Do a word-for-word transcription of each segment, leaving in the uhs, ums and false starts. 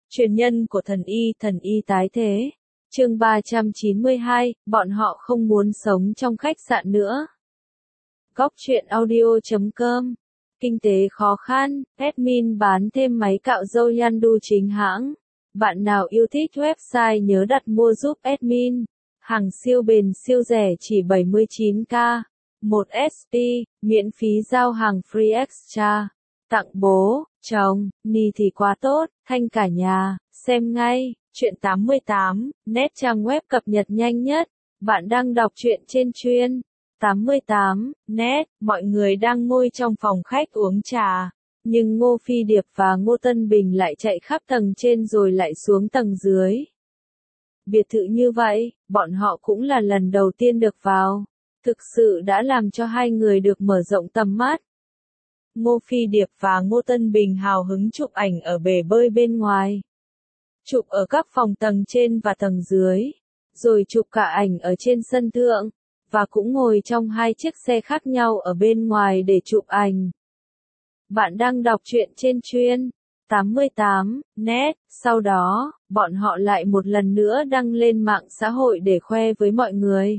Truyền nhân của thần y, thần y tái thế. Chương ba trăm chín mươi hai, bọn họ không muốn sống trong khách sạn nữa. Góc truyện audio chấm com. Kinh tế khó khăn, admin bán thêm máy cạo râu Yandu chính hãng. Bạn nào yêu thích website nhớ đặt mua giúp admin. Hàng siêu bền siêu rẻ chỉ bảy mươi chín k. một ét pê, miễn phí giao hàng free extra. Tặng bố, chồng, ni thì quá tốt, thanh cả nhà, xem ngay, truyện tám mươi tám, net trang web cập nhật nhanh nhất. Bạn đang đọc truyện trên chuyên tám mươi tám, net, mọi người đang ngồi trong phòng khách uống trà. Nhưng Ngô Phi Điệp và Ngô Tân Bình lại chạy khắp tầng trên rồi lại xuống tầng dưới. Biệt thự như vậy, bọn họ cũng là lần đầu tiên được vào. Thực sự đã làm cho hai người được mở rộng tầm mắt. Ngô Phi Điệp và Ngô Tân Bình hào hứng chụp ảnh ở bể bơi bên ngoài. Chụp ở các phòng tầng trên và tầng dưới. Rồi chụp cả ảnh ở trên sân thượng. Và cũng ngồi trong hai chiếc xe khác nhau ở bên ngoài để chụp ảnh. Bạn đang đọc truyện trên chuyên tám mươi tám, net, sau đó, bọn họ lại một lần nữa đăng lên mạng xã hội để khoe với mọi người.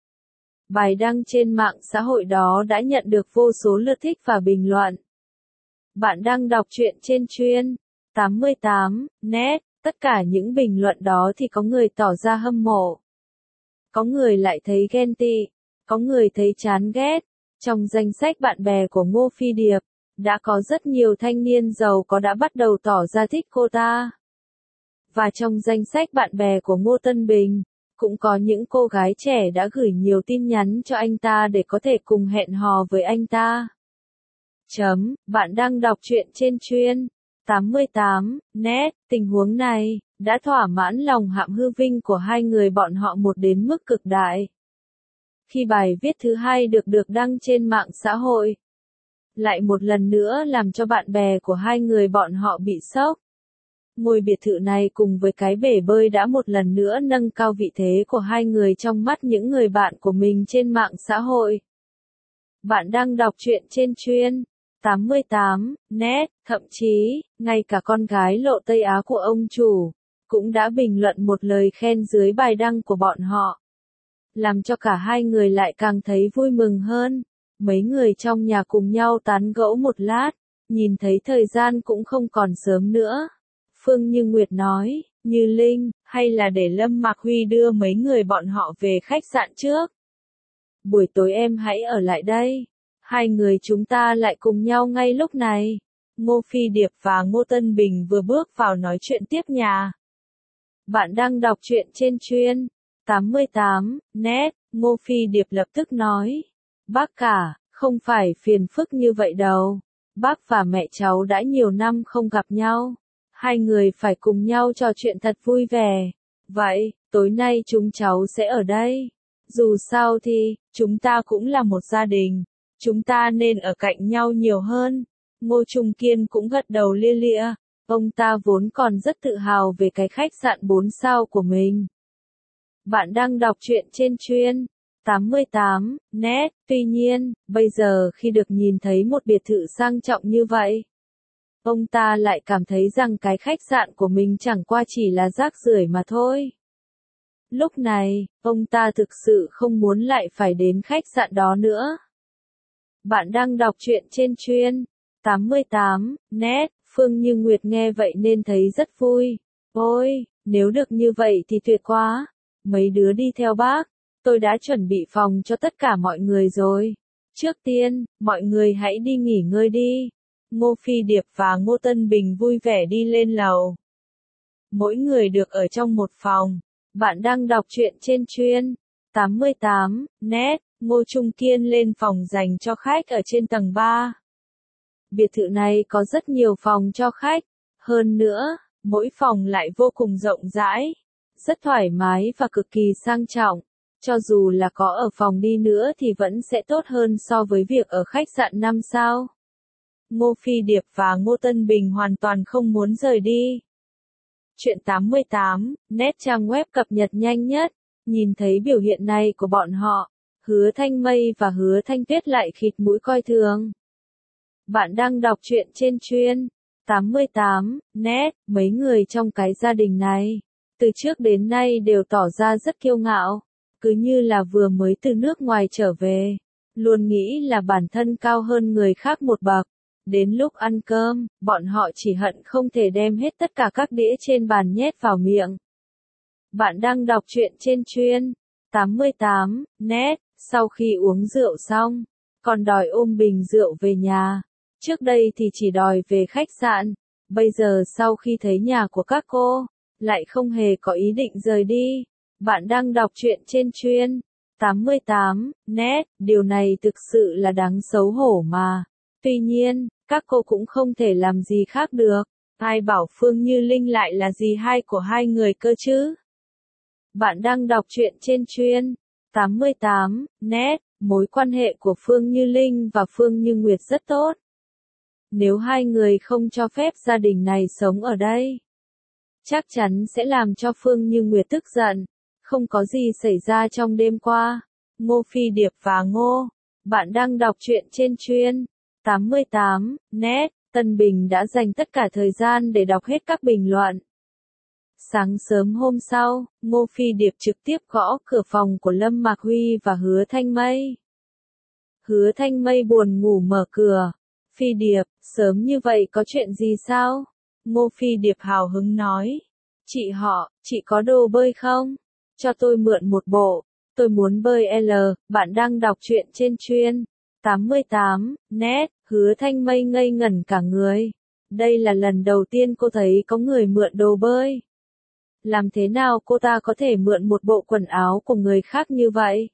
Bài đăng trên mạng xã hội đó đã nhận được vô số lượt thích và bình luận. Bạn đang đọc truyện trên chuyên tám mươi tám, net, tất cả những bình luận đó thì có người tỏ ra hâm mộ. Có người lại thấy ghen tị, có người thấy chán ghét. Trong danh sách bạn bè của Ngô Phi Điệp, đã có rất nhiều thanh niên giàu có đã bắt đầu tỏ ra thích cô ta. Và trong danh sách bạn bè của Ngô Tân Bình, cũng có những cô gái trẻ đã gửi nhiều tin nhắn cho anh ta để có thể cùng hẹn hò với anh ta. Chấm, bạn đang đọc truyện trên chuyên tám mươi tám, net, tình huống này, đã thỏa mãn lòng hạm hư vinh của hai người bọn họ một đến mức cực đại. Khi bài viết thứ hai được được đăng trên mạng xã hội, lại một lần nữa làm cho bạn bè của hai người bọn họ bị sốc. Ngôi biệt thự này cùng với cái bể bơi đã một lần nữa nâng cao vị thế của hai người trong mắt những người bạn của mình trên mạng xã hội. Bạn đang đọc truyện trên chuyên tám mươi tám, net, thậm chí, ngay cả con gái Lộ Tây Á của ông chủ, cũng đã bình luận một lời khen dưới bài đăng của bọn họ. Làm cho cả hai người lại càng thấy vui mừng hơn. Mấy người trong nhà cùng nhau tán gẫu một lát, nhìn thấy thời gian cũng không còn sớm nữa. Phương Như Nguyệt nói, Như Linh, hay là để Lâm Mạc Huy đưa mấy người bọn họ về khách sạn trước. Buổi tối em hãy ở lại đây. Hai người chúng ta lại cùng nhau ngay lúc này. Ngô Phi Điệp và Ngô Tân Bình vừa bước vào nói chuyện tiếp nhà. Bạn đang đọc truyện trên chuyên tám mươi tám, net, Ngô Phi Điệp lập tức nói. Bác cả, không phải phiền phức như vậy đâu. Bác và mẹ cháu đã nhiều năm không gặp nhau. Hai người phải cùng nhau trò chuyện thật vui vẻ. Vậy, tối nay chúng cháu sẽ ở đây. Dù sao thì, chúng ta cũng là một gia đình. Chúng ta nên ở cạnh nhau nhiều hơn. Ngô Trung Kiên cũng gật đầu lia lịa. Ông ta vốn còn rất tự hào về cái khách sạn bốn sao của mình. Bạn đang đọc truyện trên chuyên tám mươi tám, net, tuy nhiên, bây giờ khi được nhìn thấy một biệt thự sang trọng như vậy, ông ta lại cảm thấy rằng cái khách sạn của mình chẳng qua chỉ là rác rưởi mà thôi. Lúc này, ông ta thực sự không muốn lại phải đến khách sạn đó nữa. Bạn đang đọc truyện trên chuyên tám mươi tám, net, Phương Như Nguyệt nghe vậy nên thấy rất vui. Ôi, nếu được như vậy thì tuyệt quá. Mấy đứa đi theo bác. Tôi đã chuẩn bị phòng cho tất cả mọi người rồi. Trước tiên, mọi người hãy đi nghỉ ngơi đi. Ngô Phi Điệp và Ngô Tân Bình vui vẻ đi lên lầu. Mỗi người được ở trong một phòng. Bạn đang đọc truyện trên chuyên tám mươi tám, net, Ngô Trung Kiên lên phòng dành cho khách ở trên tầng ba. Biệt thự này có rất nhiều phòng cho khách. Hơn nữa, mỗi phòng lại vô cùng rộng rãi, rất thoải mái và cực kỳ sang trọng. Cho dù là có ở phòng đi nữa thì vẫn sẽ tốt hơn so với việc ở khách sạn năm sao. Ngô Phi Điệp và Ngô Tân Bình hoàn toàn không muốn rời đi. Truyện tám mươi tám, net trang web cập nhật nhanh nhất. Nhìn thấy biểu hiện này của bọn họ, Hứa Thanh Mây và Hứa Thanh Tuyết lại khịt mũi coi thường. Bạn đang đọc truyện trên chuyên tám mươi tám, nét, mấy người trong cái gia đình này, từ trước đến nay đều tỏ ra rất kiêu ngạo, cứ như là vừa mới từ nước ngoài trở về, luôn nghĩ là bản thân cao hơn người khác một bậc. Đến lúc ăn cơm, bọn họ chỉ hận không thể đem hết tất cả các đĩa trên bàn nhét vào miệng. Bạn đang đọc truyện trên chuyên tám mươi tám, nét, sau khi uống rượu xong, còn đòi ôm bình rượu về nhà. Trước đây thì chỉ đòi về khách sạn, bây giờ sau khi thấy nhà của các cô, lại không hề có ý định rời đi. Bạn đang đọc truyện trên chuyên tám mươi tám, nét, điều này thực sự là đáng xấu hổ mà. Tuy nhiên, các cô cũng không thể làm gì khác được. Ai bảo Phương Như Linh lại là dì hai của hai người cơ chứ? Bạn đang đọc truyện trên chuyên tám mươi tám, nét, mối quan hệ của Phương Như Linh và Phương Như Nguyệt rất tốt. Nếu hai người không cho phép gia đình này sống ở đây, chắc chắn sẽ làm cho Phương Như Nguyệt tức giận. Không có gì xảy ra trong đêm qua. Ngô Phi Điệp và Ngô. Bạn đang đọc truyện trên chuyên tám mươi tám, nét, Tân Bình đã dành tất cả thời gian để đọc hết các bình luận. Sáng sớm hôm sau, Ngô Phi Điệp trực tiếp gõ cửa phòng của Lâm Mạc Huy và Hứa Thanh Mây. Hứa Thanh Mây buồn ngủ mở cửa. Phi Điệp, sớm như vậy có chuyện gì sao? Ngô Phi Điệp hào hứng nói. Chị họ, chị có đồ bơi không? Cho tôi mượn một bộ. Tôi muốn bơi L. Bạn đang đọc truyện trên chuyên tám mươi tám, nét, Hứa Thanh Mây ngây ngẩn cả người. Đây là lần đầu tiên cô thấy có người mượn đồ bơi. Làm thế nào cô ta có thể mượn một bộ quần áo của người khác như vậy?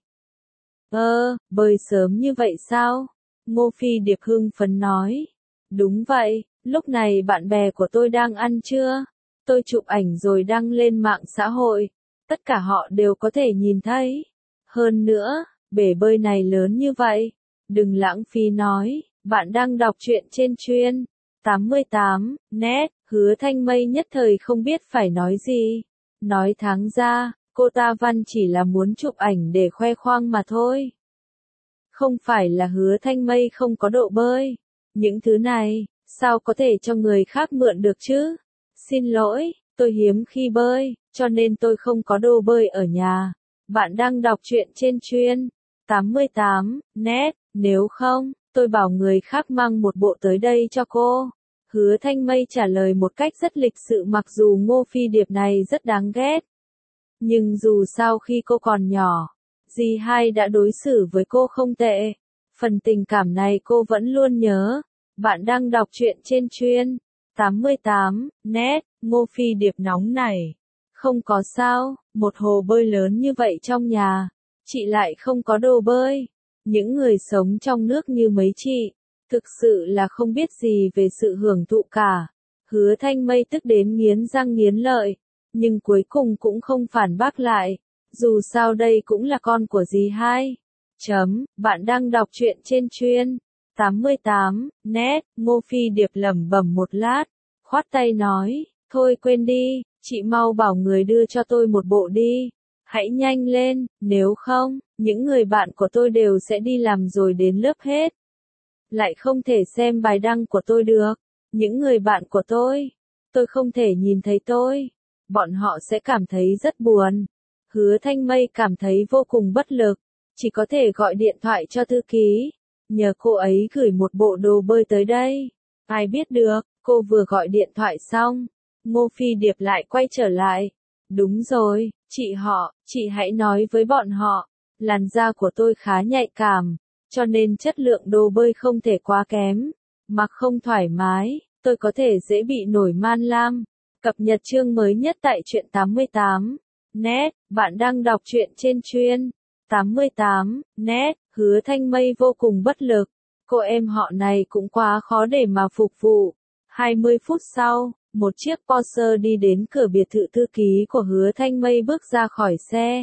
Ơ, bơi sớm như vậy sao? Ngô Phi Điệp hưng phấn nói. Đúng vậy, lúc này bạn bè của tôi đang ăn trưa. Tôi chụp ảnh rồi đăng lên mạng xã hội. Tất cả họ đều có thể nhìn thấy. Hơn nữa, bể bơi này lớn như vậy. Đừng lãng phí nói, bạn đang đọc truyện trên chuyên tám mươi tám, nét, Hứa Thanh Mây nhất thời không biết phải nói gì. Nói tháng ra, cô ta văn chỉ là muốn chụp ảnh để khoe khoang mà thôi. Không phải là Hứa Thanh Mây không có độ bơi. Những thứ này, sao có thể cho người khác mượn được chứ? Xin lỗi, tôi hiếm khi bơi, cho nên tôi không có đồ bơi ở nhà. Bạn đang đọc truyện trên chuyên tám mươi tám, nét, nếu không, tôi bảo người khác mang một bộ tới đây cho cô. Hứa Thanh Mây trả lời một cách rất lịch sự mặc dù Ngô Phi Điệp này rất đáng ghét. Nhưng dù sao khi cô còn nhỏ, dì hai đã đối xử với cô không tệ. Phần tình cảm này cô vẫn luôn nhớ. Bạn đang đọc truyện trên chuyên tám mươi tám, nét, Ngô Phi Điệp nóng này. Không có sao, một hồ bơi lớn như vậy trong nhà, chị lại không có đồ bơi. Những người sống trong nước như mấy chị, thực sự là không biết gì về sự hưởng thụ cả. Hứa Thanh Mây tức đến nghiến răng nghiến lợi, nhưng cuối cùng cũng không phản bác lại. Dù sao đây cũng là con của dì hai. Chấm, bạn đang đọc truyện trên chuyên tám mươi tám, nét, Ngô Phi Điệp lẩm bẩm một lát, khoát tay nói, thôi quên đi, chị mau bảo người đưa cho tôi một bộ đi. Hãy nhanh lên, nếu không, những người bạn của tôi đều sẽ đi làm rồi đến lớp hết. Lại không thể xem bài đăng của tôi được. Những người bạn của tôi, tôi không thể nhìn thấy tôi. Bọn họ sẽ cảm thấy rất buồn. Hứa Thanh Mây cảm thấy vô cùng bất lực. Chỉ có thể gọi điện thoại cho thư ký. Nhờ cô ấy gửi một bộ đồ bơi tới đây. Ai biết được, cô vừa gọi điện thoại xong. Ngô Phi Điệp lại quay trở lại. Đúng rồi, chị họ, chị hãy nói với bọn họ. Làn da của tôi khá nhạy cảm. Cho nên chất lượng đồ bơi không thể quá kém. Mặc không thoải mái, tôi có thể dễ bị nổi man lam. Cập nhật chương mới nhất tại truyện tám mươi tám. Nét, bạn đang đọc truyện trên chuyên tám mươi tám, nét, Hứa Thanh Mây vô cùng bất lực. Cô em họ này cũng quá khó để mà phục vụ. hai mươi phút sau, một chiếc Porsche đi đến cửa biệt thự thư ký của Hứa Thanh Mây bước ra khỏi xe.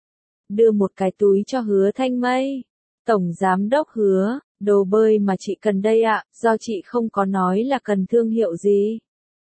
Đưa một cái túi cho Hứa Thanh Mây. Tổng giám đốc Hứa, đồ bơi mà chị cần đây ạ, do chị không có nói là cần thương hiệu gì.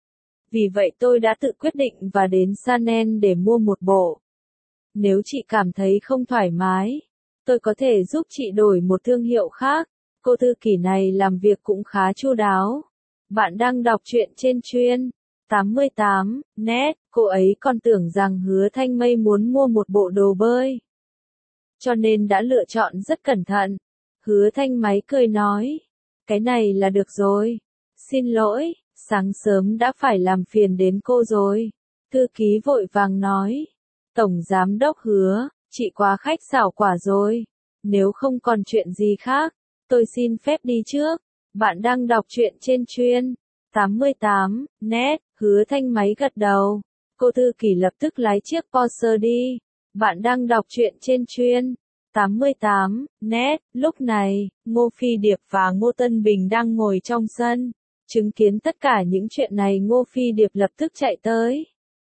Vì vậy tôi đã tự quyết định và đến Chanel để mua một bộ. Nếu chị cảm thấy không thoải mái, tôi có thể giúp chị đổi một thương hiệu khác. Cô thư ký này làm việc cũng khá chu đáo. Bạn đang đọc truyện trên chuyên tám mươi tám net, cô ấy còn tưởng rằng Hứa Thanh Mây muốn mua một bộ đồ bơi. Cho nên đã lựa chọn rất cẩn thận. Hứa Thanh Máy cười nói. Cái này là được rồi. Xin lỗi, sáng sớm đã phải làm phiền đến cô rồi. Thư ký vội vàng nói. Tổng giám đốc Hứa, chị quá khách sảo quả rồi. Nếu không còn chuyện gì khác, tôi xin phép đi trước. Bạn đang đọc truyện trên chuyên tám mươi tám net, Hứa Thanh Máy gật đầu. Cô thư ký lập tức lái chiếc Porsche đi. Bạn đang đọc truyện trên chuyên tám mươi tám net, lúc này, Ngô Phi Điệp và Ngô Tân Bình đang ngồi trong sân. Chứng kiến tất cả những chuyện này Ngô Phi Điệp lập tức chạy tới.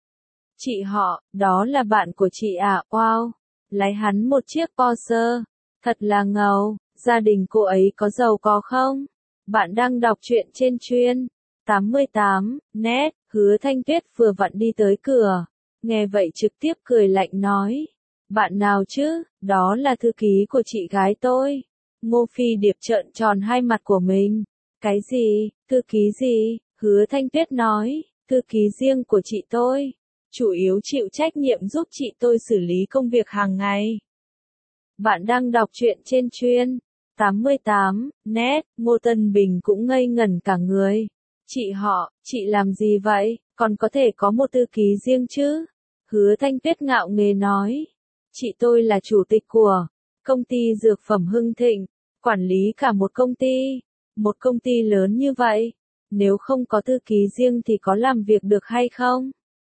Chị họ, đó là bạn của chị à, wow, lái hắn một chiếc Porsche, thật là ngầu, gia đình cô ấy có giàu có không? Bạn đang đọc truyện trên chuyên tám mươi tám net, Hứa Thanh Tuyết vừa vặn đi tới cửa, nghe vậy trực tiếp cười lạnh nói. Bạn nào chứ, đó là thư ký của chị gái tôi. Ngô Phi Điệp trợn tròn hai mặt của mình. Cái gì, thư ký gì? Hứa Thanh Tuyết nói, thư ký riêng của chị tôi. Chủ yếu chịu trách nhiệm giúp chị tôi xử lý công việc hàng ngày. Bạn đang đọc truyện trên chuyên tám mươi tám net, Ngô Tân Bình cũng ngây ngẩn cả người. Chị họ, chị làm gì vậy, còn có thể có một thư ký riêng chứ? Hứa Thanh Tuyết ngạo nghễ nói. Chị tôi là chủ tịch của công ty dược phẩm Hưng Thịnh, quản lý cả một công ty. Một công ty lớn như vậy, nếu không có thư ký riêng thì có làm việc được hay không?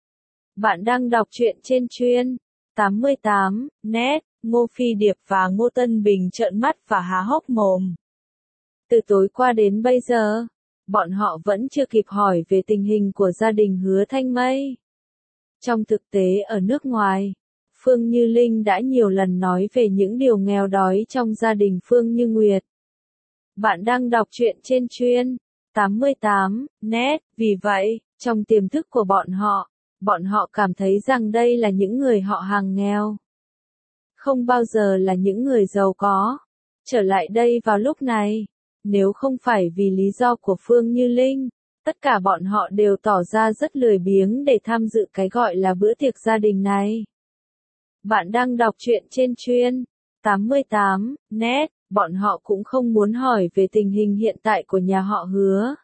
Bạn đang đọc truyện trên chuyên tám mươi tám net, Ngô Phi Điệp và Ngô Tân Bình trợn mắt và há hốc mồm. Từ tối qua đến bây giờ, bọn họ vẫn chưa kịp hỏi về tình hình của gia đình Hứa Thanh Mây. Trong thực tế ở nước ngoài, Phương Như Linh đã nhiều lần nói về những điều nghèo đói trong gia đình Phương Như Nguyệt. Bạn đang đọc truyện trên chuyên tám mươi tám net, vì vậy, trong tiềm thức của bọn họ, bọn họ cảm thấy rằng đây là những người họ hàng nghèo. Không bao giờ là những người giàu có. Trở lại đây vào lúc này, nếu không phải vì lý do của Phương Như Linh, tất cả bọn họ đều tỏ ra rất lười biếng để tham dự cái gọi là bữa tiệc gia đình này. Bạn đang đọc truyện trên chuyên tám mươi tám net, bọn họ cũng không muốn hỏi về tình hình hiện tại của nhà họ Hứa.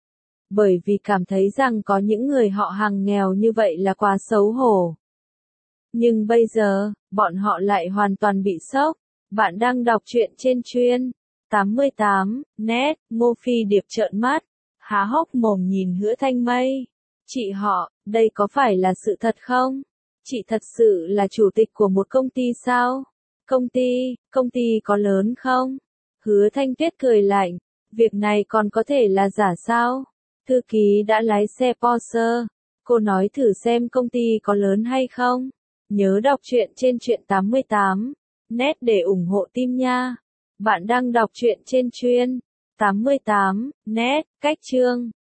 Bởi vì cảm thấy rằng có những người họ hàng nghèo như vậy là quá xấu hổ. Nhưng bây giờ, bọn họ lại hoàn toàn bị sốc. Bạn đang đọc truyện trên chuyên tám mươi tám net, Ngô Phi Điệp trợn mắt, há hốc mồm nhìn Hứa Thanh Mây. Chị họ, đây có phải là sự thật không? Chị thật sự là chủ tịch của một công ty sao? Công ty, công ty có lớn không? Hứa Thanh Tuyết cười lạnh, việc này còn có thể là giả sao? Thư ký đã lái xe Porsche, cô nói thử xem công ty có lớn hay không? Nhớ đọc truyện trên truyện tám mươi tám net để ủng hộ team nha. Bạn đang đọc truyện trên chuyên tám mươi tám net, cách chương